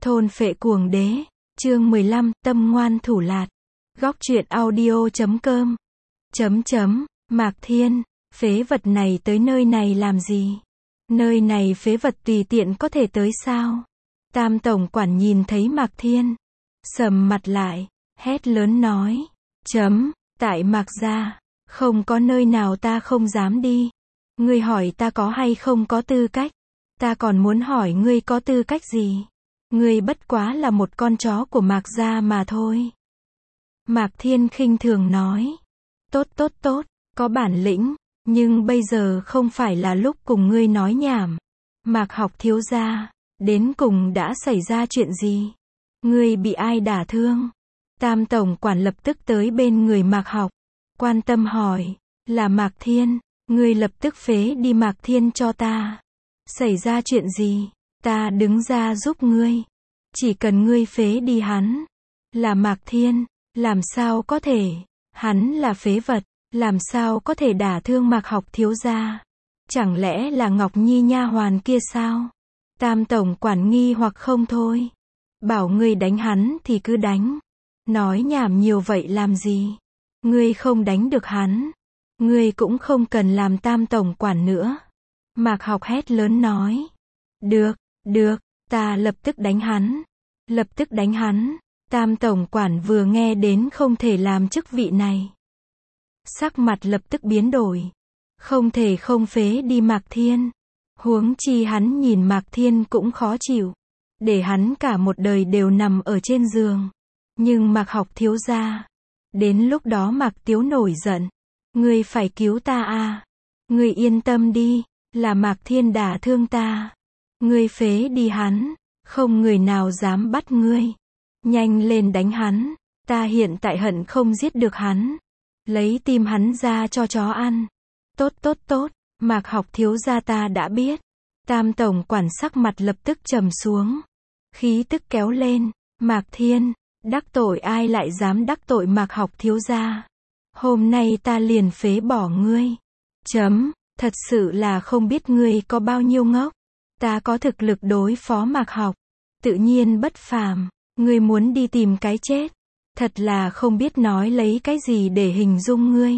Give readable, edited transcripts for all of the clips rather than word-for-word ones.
Thôn phệ cuồng đế, chương 15, tâm ngoan thủ lạt. Góc truyện audio.com. Mạc Thiên, phế vật này tới nơi này làm gì? Nơi này phế vật tùy tiện có thể tới sao? Tam tổng quản nhìn thấy Mạc Thiên, sầm mặt lại, hét lớn nói, tại Mạc gia, không có nơi nào ta không dám đi. Ngươi hỏi ta có hay không có tư cách? Ta còn muốn hỏi ngươi có tư cách gì? Ngươi bất quá là một con chó của Mạc gia mà thôi. Mạc Thiên khinh thường nói, tốt, có bản lĩnh, nhưng bây giờ không phải là lúc cùng ngươi nói nhảm. Mạc Học thiếu gia, đến cùng đã xảy ra chuyện gì? Ngươi bị ai đả thương? Tam tổng quản lập tức tới bên người Mạc Học, quan tâm hỏi, là Mạc Thiên, ngươi lập tức phế đi Mạc Thiên cho ta. Xảy ra chuyện gì? Ta đứng ra giúp ngươi. Chỉ cần ngươi phế đi hắn. Là Mạc Thiên, làm sao có thể? Hắn là phế vật, làm sao có thể đả thương Mạc Học thiếu gia? Chẳng lẽ là Ngọc Nhi nha hoàn kia sao? Tam tổng quản nghi hoặc không thôi. Bảo ngươi đánh hắn thì cứ đánh. Nói nhảm nhiều vậy làm gì? Ngươi không đánh được hắn, ngươi cũng không cần làm tam tổng quản nữa. Mạc Học hét lớn nói, được, ta lập tức đánh hắn. Lập tức đánh hắn. Tam tổng quản vừa nghe đến không thể làm chức vị này, sắc mặt lập tức biến đổi. Không thể không phế đi Mạc Thiên. Huống chi hắn nhìn Mạc Thiên cũng khó chịu, để hắn cả một đời đều nằm ở trên giường. Nhưng Mạc Học thiếu gia, đến lúc đó Mạc Tiếu nổi giận, ngươi phải cứu ta à? Ngươi yên tâm đi, là Mạc Thiên đả thương ta. Ngươi phế đi hắn, không người nào dám bắt ngươi. Nhanh lên đánh hắn, ta hiện tại hận không giết được hắn. Lấy tim hắn ra cho chó ăn. Tốt, Mạc Học thiếu gia ta đã biết. Tam tổng quản sắc mặt lập tức trầm xuống, khí tức kéo lên. Mạc Thiên, đắc tội ai lại dám đắc tội Mạc Học thiếu gia? Hôm nay ta liền phế bỏ ngươi. Thật sự là không biết ngươi có bao nhiêu ngốc. Ta có thực lực đối phó Mạc Học, tự nhiên bất phàm. Ngươi muốn đi tìm cái chết, thật là không biết nói lấy cái gì để hình dung ngươi.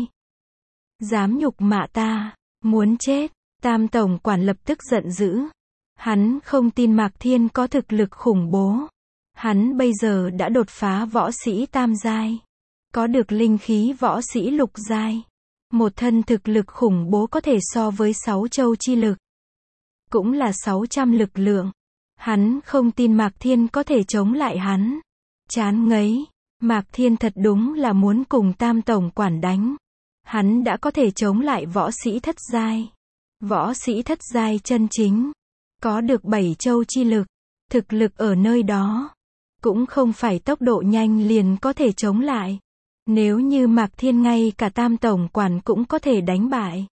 Dám nhục mạ ta, muốn chết. Tam tổng quản lập tức giận dữ. Hắn không tin Mạc Thiên có thực lực khủng bố. Hắn bây giờ đã đột phá võ sĩ tam giai, có được linh khí võ sĩ lục giai. Một thân thực lực khủng bố có thể so với 6 châu chi lực, cũng là 600 lực lượng. Hắn không tin Mạc Thiên có thể chống lại hắn. Chán ngấy, Mạc Thiên thật đúng là muốn cùng tam tổng quản đánh. Hắn đã có thể chống lại võ sĩ thất giai. Võ sĩ thất giai chân chính, có được 7 châu chi lực, thực lực ở nơi đó, cũng không phải tốc độ nhanh liền có thể chống lại. Nếu như Mạc Thiên ngay cả tam tổng quản cũng có thể đánh bại,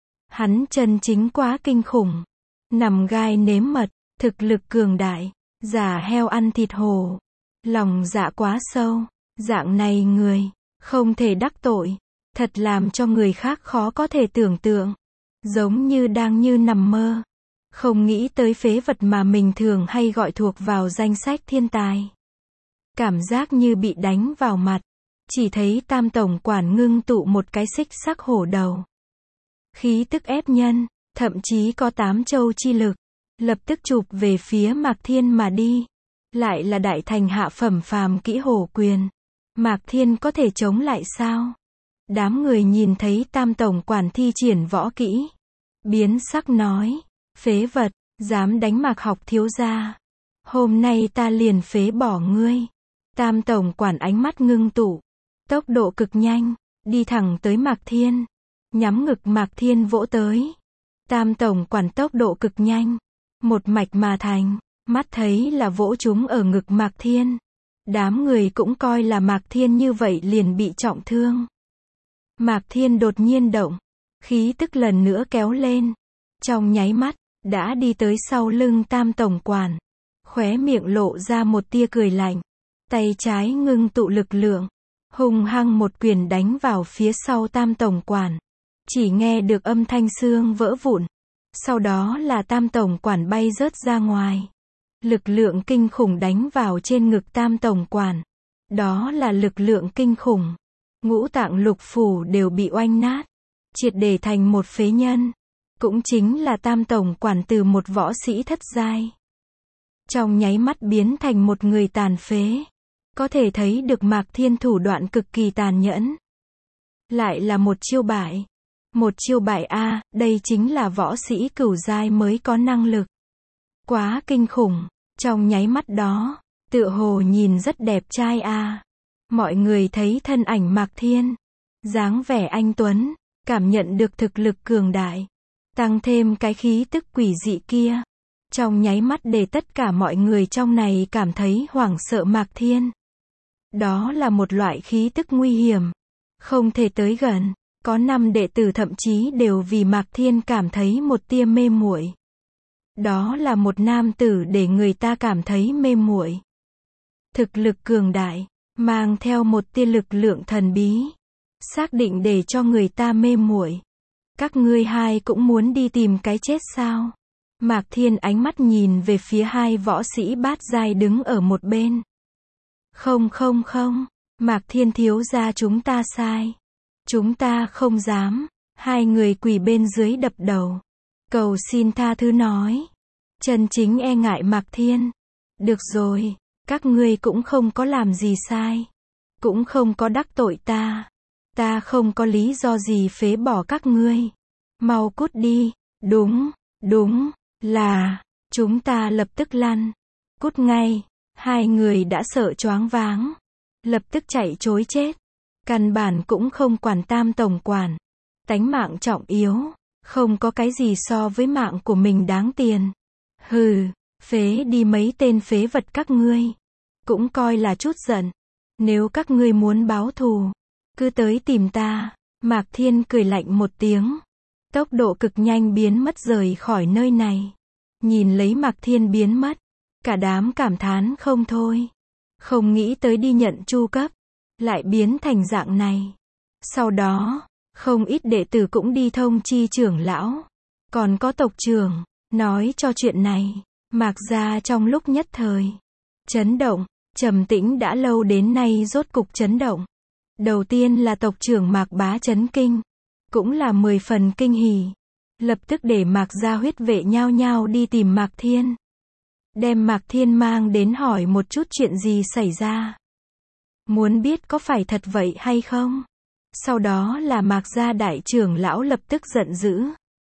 hắn chân chính quá kinh khủng. Nằm gai nếm mật, thực lực cường đại, giả heo ăn thịt hổ, lòng dạ quá sâu. Dạng này người, không thể đắc tội, thật làm cho người khác khó có thể tưởng tượng. Giống như đang như nằm mơ. Không nghĩ tới phế vật mà mình thường hay gọi thuộc vào danh sách thiên tài. Cảm giác như bị đánh vào mặt. Chỉ thấy tam tổng quản ngưng tụ một cái xích sắc hổ đầu. Khí tức ép nhân, thậm chí có 8 châu chi lực. Lập tức chụp về phía Mạc Thiên mà đi. Lại là đại thành hạ phẩm phàm kỹ hổ quyền. Mạc Thiên có thể chống lại sao? Đám người nhìn thấy tam tổng quản thi triển võ kỹ, biến sắc nói, phế vật, dám đánh Mạc Học thiếu gia. Hôm nay ta liền phế bỏ ngươi. Tam tổng quản ánh mắt ngưng tụ, tốc độ cực nhanh, đi thẳng tới Mạc Thiên, nhắm ngực Mạc Thiên vỗ tới. Tam tổng quản tốc độ cực nhanh, một mạch mà thành, mắt thấy là vỗ chúng ở ngực Mạc Thiên. Đám người cũng coi là Mạc Thiên như vậy liền bị trọng thương. Mạc Thiên đột nhiên động, khí tức lần nữa kéo lên. Trong nháy mắt, đã đi tới sau lưng tam tổng quản. Khóe miệng lộ ra một tia cười lạnh. Tay trái ngưng tụ lực lượng, hung hăng một quyền đánh vào phía sau tam tổng quản. Chỉ nghe được âm thanh xương vỡ vụn. Sau đó là tam tổng quản bay rớt ra ngoài. Lực lượng kinh khủng đánh vào trên ngực Tam tổng quản. Đó là lực lượng kinh khủng. Ngũ tạng lục phủ đều bị oanh nát, triệt để thành một phế nhân. Cũng chính là Tam tổng quản từ một võ sĩ thất giai, trong nháy mắt biến thành một người tàn phế. Có thể thấy được Mạc Thiên thủ đoạn cực kỳ tàn nhẫn. Lại là một chiêu bại. Một chiêu bại a, đây chính là võ sĩ cửu giai mới có năng lực. Quá kinh khủng, trong nháy mắt đó, tựa hồ nhìn rất đẹp trai a. Mọi người thấy thân ảnh Mạc Thiên, dáng vẻ anh tuấn, cảm nhận được thực lực cường đại, tăng thêm cái khí tức quỷ dị kia. Trong nháy mắt để tất cả mọi người trong này cảm thấy hoảng sợ Mạc Thiên. Đó là một loại khí tức nguy hiểm, không thể tới gần. Có 5 đệ tử thậm chí đều vì Mạc Thiên cảm thấy một tia mê muội. Đó là một nam tử để người ta cảm thấy mê muội. Thực lực cường đại, mang theo một tia lực lượng thần bí, xác định để cho người ta mê muội. Các ngươi hai cũng muốn đi tìm cái chết sao? Mạc Thiên ánh mắt nhìn về phía hai võ sĩ bát giai đứng ở một bên. Không, Mạc Thiên thiếu gia, chúng ta sai. Chúng ta không dám. Hai người quỳ bên dưới đập đầu, cầu xin tha thứ nói. Chân chính e ngại Mạc Thiên. Được rồi, các ngươi cũng không có làm gì sai, cũng không có đắc tội ta. Ta không có lý do gì phế bỏ các ngươi. Mau cút đi. Đúng, là, chúng ta lập tức lăn. Cút ngay. Hai người đã sợ choáng váng, lập tức chạy trối chết. Căn bản cũng không quản Tam tổng quản. Tánh mạng trọng yếu, không có cái gì so với mạng của mình đáng tiền. Hừ, phế đi mấy tên phế vật các ngươi. Cũng coi là chút giận. Nếu các ngươi muốn báo thù, cứ tới tìm ta. Mạc Thiên cười lạnh một tiếng, tốc độ cực nhanh biến mất rời khỏi nơi này. Nhìn lấy Mạc Thiên biến mất, cả đám cảm thán không thôi. Không nghĩ tới đi nhận chu cấp, lại biến thành dạng này. Sau đó, không ít đệ tử cũng đi thông chi trưởng lão, còn có tộc trưởng, nói cho chuyện này. Mạc gia trong lúc nhất thời chấn động, trầm tĩnh đã lâu đến nay rốt cục chấn động. Đầu tiên là tộc trưởng Mạc Bá chấn kinh, cũng là 10 phần kinh hỉ. Lập tức để Mạc gia huyết vệ nhao nhao đi tìm Mạc Thiên, đem Mạc Thiên mang đến hỏi một chút chuyện gì xảy ra, muốn biết có phải thật vậy hay không. Sau đó là Mạc gia đại trưởng lão lập tức giận dữ,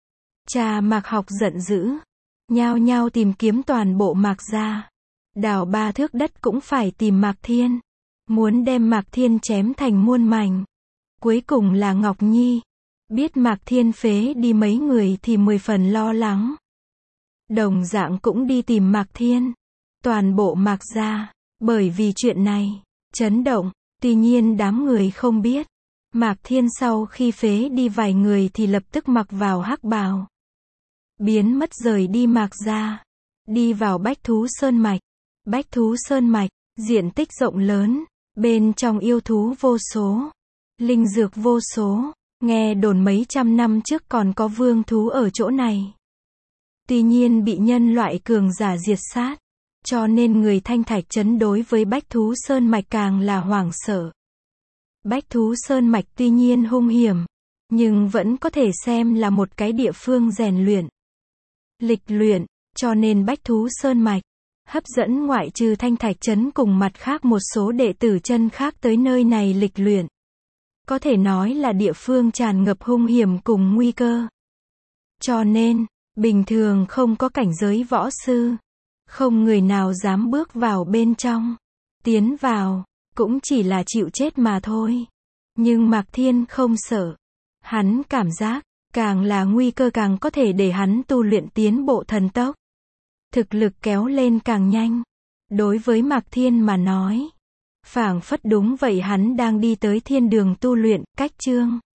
cha Mạc Học giận dữ, nhao nhao tìm kiếm toàn bộ Mạc gia, đào 3 thước đất cũng phải tìm Mạc Thiên, muốn đem Mạc Thiên chém thành muôn mảnh. Cuối cùng là Ngọc Nhi, biết Mạc Thiên phế đi mấy người thì 10 phần lo lắng, đồng dạng cũng đi tìm Mạc Thiên. Toàn bộ Mạc gia, bởi vì chuyện này, chấn động. Tuy nhiên đám người không biết, Mạc Thiên sau khi phế đi vài người thì lập tức mặc vào hắc bào, biến mất rời đi Mạc gia, đi vào Bách Thú Sơn Mạch. Bách Thú Sơn Mạch, diện tích rộng lớn, bên trong yêu thú vô số, linh dược vô số, nghe đồn mấy trăm năm trước còn có vương thú ở chỗ này. Tuy nhiên bị nhân loại cường giả diệt sát, cho nên người Thanh Thạch trấn đối với Bách Thú Sơn Mạch càng là hoảng sợ. Bách Thú Sơn Mạch tuy nhiên hung hiểm, nhưng vẫn có thể xem là một cái địa phương rèn luyện, lịch luyện, cho nên Bách Thú Sơn Mạch hấp dẫn ngoại trừ Thanh Thạch trấn cùng mặt khác một số đệ tử chân khác tới nơi này lịch luyện. Có thể nói là địa phương tràn ngập hung hiểm cùng nguy cơ. Cho nên, bình thường không có cảnh giới võ sư, không người nào dám bước vào bên trong. Tiến vào, cũng chỉ là chịu chết mà thôi. Nhưng Mạc Thiên không sợ. Hắn cảm giác, càng là nguy cơ càng có thể để hắn tu luyện tiến bộ thần tốc. Thực lực kéo lên càng nhanh. Đối với Mạc Thiên mà nói, phảng phất đúng vậy hắn đang đi tới thiên đường tu luyện. Cách chương